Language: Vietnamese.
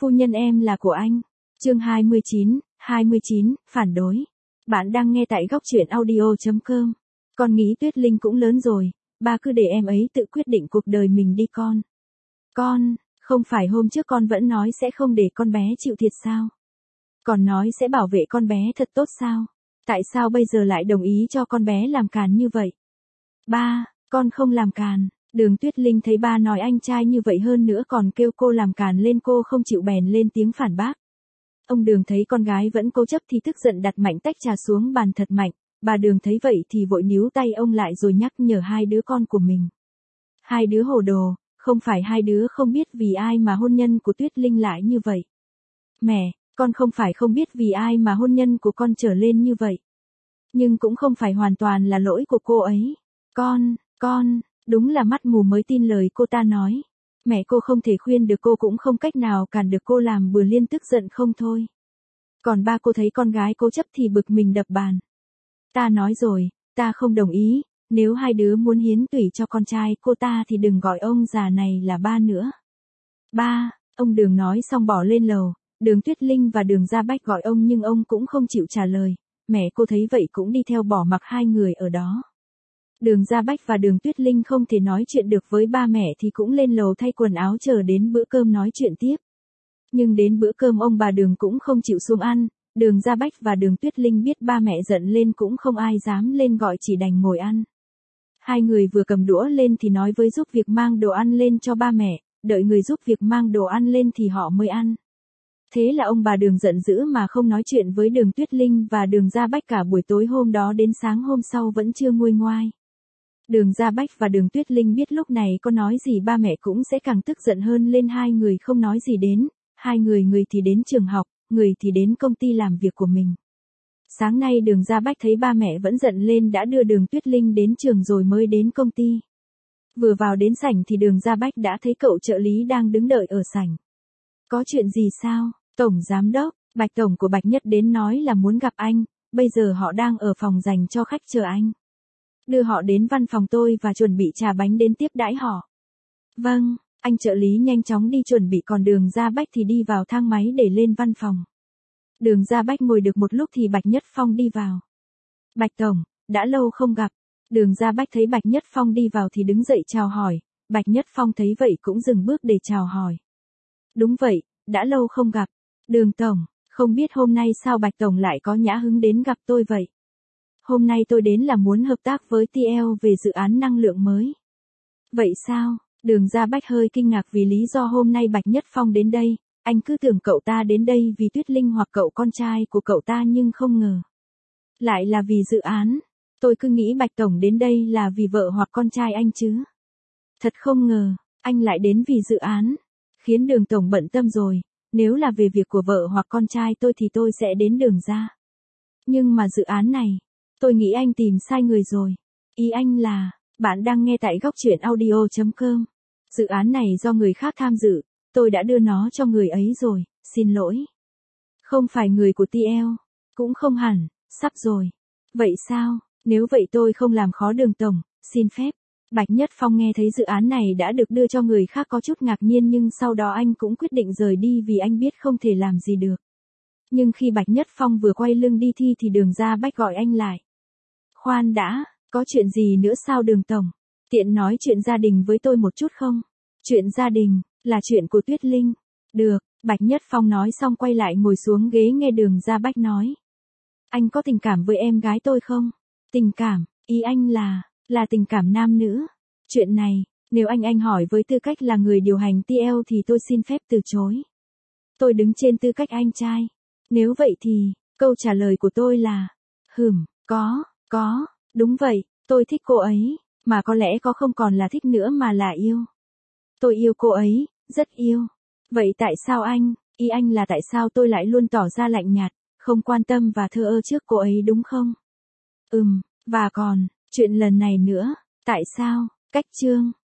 Phu nhân em là của anh. Chương 29, phản đối. Bạn đang nghe tại góc truyện audio.com. Con nghĩ Tuyết Linh cũng lớn rồi, ba cứ để em ấy tự quyết định cuộc đời mình đi con. Con, không phải hôm trước con vẫn nói sẽ không để con bé chịu thiệt sao? Còn nói sẽ bảo vệ con bé thật tốt sao? Tại sao bây giờ lại đồng ý cho con bé làm càn như vậy? Ba, con không làm càn. Đường Tuyết Linh thấy ba nói anh trai như vậy hơn nữa còn kêu cô làm càn lên, cô không chịu bèn lên tiếng phản bác. Ông Đường thấy con gái vẫn cố chấp thì tức giận đặt mạnh tách trà xuống bàn thật mạnh. Bà Đường thấy vậy thì vội níu tay ông lại rồi nhắc nhở hai đứa con của mình. Hai đứa hồ đồ, không phải hai đứa không biết vì ai mà hôn nhân của Tuyết Linh lại như vậy. Mẹ, con không phải không biết vì ai mà hôn nhân của con trở lên như vậy. Nhưng cũng không phải hoàn toàn là lỗi của cô ấy. Con, đúng là mắt mù mới tin lời cô ta nói. Mẹ cô không thể khuyên được cô, cũng không cách nào cản được cô, làm bừa liên tức giận không thôi. Còn ba cô thấy con gái cố chấp thì bực mình đập bàn. Ta nói rồi, ta không đồng ý, nếu hai đứa muốn hiến tủy cho con trai cô ta thì đừng gọi ông già này là ba nữa. Ba, ông Đường nói xong bỏ lên lầu. Đường Tuyết Linh và Đường Gia Bách gọi ông nhưng ông cũng không chịu trả lời. Mẹ cô thấy vậy cũng đi theo bỏ mặc hai người ở đó. Đường Gia Bách và Đường Tuyết Linh không thể nói chuyện được với ba mẹ thì cũng lên lầu thay quần áo chờ đến bữa cơm nói chuyện tiếp. Nhưng đến bữa cơm ông bà Đường cũng không chịu xuống ăn. Đường Gia Bách và Đường Tuyết Linh biết ba mẹ giận lên cũng không ai dám lên gọi, chỉ đành ngồi ăn. Hai người vừa cầm đũa lên thì nói với giúp việc mang đồ ăn lên cho ba mẹ, đợi người giúp việc mang đồ ăn lên thì họ mới ăn. Thế là ông bà Đường giận dữ mà không nói chuyện với Đường Tuyết Linh và Đường Gia Bách cả buổi tối hôm đó đến sáng hôm sau vẫn chưa nguôi ngoai. Đường Gia Bách và Đường Tuyết Linh biết lúc này có nói gì ba mẹ cũng sẽ càng tức giận hơn lên, hai người không nói gì đến. Hai người thì đến trường học, người thì đến công ty làm việc của mình. Sáng nay Đường Gia Bách thấy ba mẹ vẫn giận lên đã đưa Đường Tuyết Linh đến trường rồi mới đến công ty. Vừa vào đến sảnh thì Đường Gia Bách đã thấy cậu trợ lý đang đứng đợi ở sảnh. Có chuyện gì sao? Tổng giám đốc, Bạch tổng của Bạch Nhất đến nói là muốn gặp anh, bây giờ họ đang ở phòng dành cho khách chờ anh. Đưa họ đến văn phòng tôi và chuẩn bị trà bánh đến tiếp đãi họ. Vâng, anh trợ lý nhanh chóng đi chuẩn bị, còn Đường Gia Bách thì đi vào thang máy để lên văn phòng. Đường Gia Bách ngồi được một lúc thì Bạch Nhất Phong đi vào. Bạch tổng, đã lâu không gặp. Đường Gia Bách thấy Bạch Nhất Phong đi vào thì đứng dậy chào hỏi. Bạch Nhất Phong thấy vậy cũng dừng bước để chào hỏi. Đúng vậy, đã lâu không gặp. Đường tổng, không biết hôm nay sao Bạch tổng lại có nhã hứng đến gặp tôi vậy? Hôm nay tôi đến là muốn hợp tác với TL về dự án năng lượng mới. Vậy sao? Đường Gia Bách hơi kinh ngạc vì lý do hôm nay Bạch Nhất Phong đến đây. Anh cứ tưởng cậu ta đến đây vì Tuyết Linh hoặc cậu con trai của cậu ta nhưng không ngờ. Lại là vì dự án. Tôi cứ nghĩ Bạch tổng đến đây là vì vợ hoặc con trai anh chứ. Thật không ngờ, anh lại đến vì dự án. Khiến Đường tổng bận tâm rồi. Nếu là về việc của vợ hoặc con trai tôi thì tôi sẽ đến Đường ra. Nhưng mà dự án này, tôi nghĩ anh tìm sai người rồi. Ý anh là, bạn đang nghe tại góc truyện audio.com. Dự án này do người khác tham dự, tôi đã đưa nó cho người ấy rồi, xin lỗi. Không phải người của TL, cũng không hẳn, sắp rồi. Vậy sao, nếu vậy tôi không làm khó Đường tổng, xin phép. Bạch Nhất Phong nghe thấy dự án này đã được đưa cho người khác có chút ngạc nhiên, nhưng sau đó anh cũng quyết định rời đi vì anh biết không thể làm gì được. Nhưng khi Bạch Nhất Phong vừa quay lưng đi thì Đường Gia Bách gọi anh lại. Khoan đã, có chuyện gì nữa sao Đường tổng? Tiện nói chuyện gia đình với tôi một chút không? Chuyện gia đình, là chuyện của Tuyết Linh. Được, Bạch Nhất Phong nói xong quay lại ngồi xuống ghế nghe Đường Gia Bách nói. Anh có tình cảm với em gái tôi không? Tình cảm, ý anh là tình cảm nam nữ. Chuyện này, nếu anh hỏi với tư cách là người điều hành TL thì tôi xin phép từ chối. Tôi đứng trên tư cách anh trai. Nếu vậy thì, câu trả lời của tôi là, có, đúng vậy, tôi thích cô ấy, mà có lẽ có không còn là thích nữa mà là yêu. Tôi yêu cô ấy, rất yêu. Vậy tại sao ý anh là tại sao tôi lại luôn tỏ ra lạnh nhạt, không quan tâm và thờ ơ trước cô ấy đúng không? Và còn, chuyện lần này nữa, tại sao, cách chương.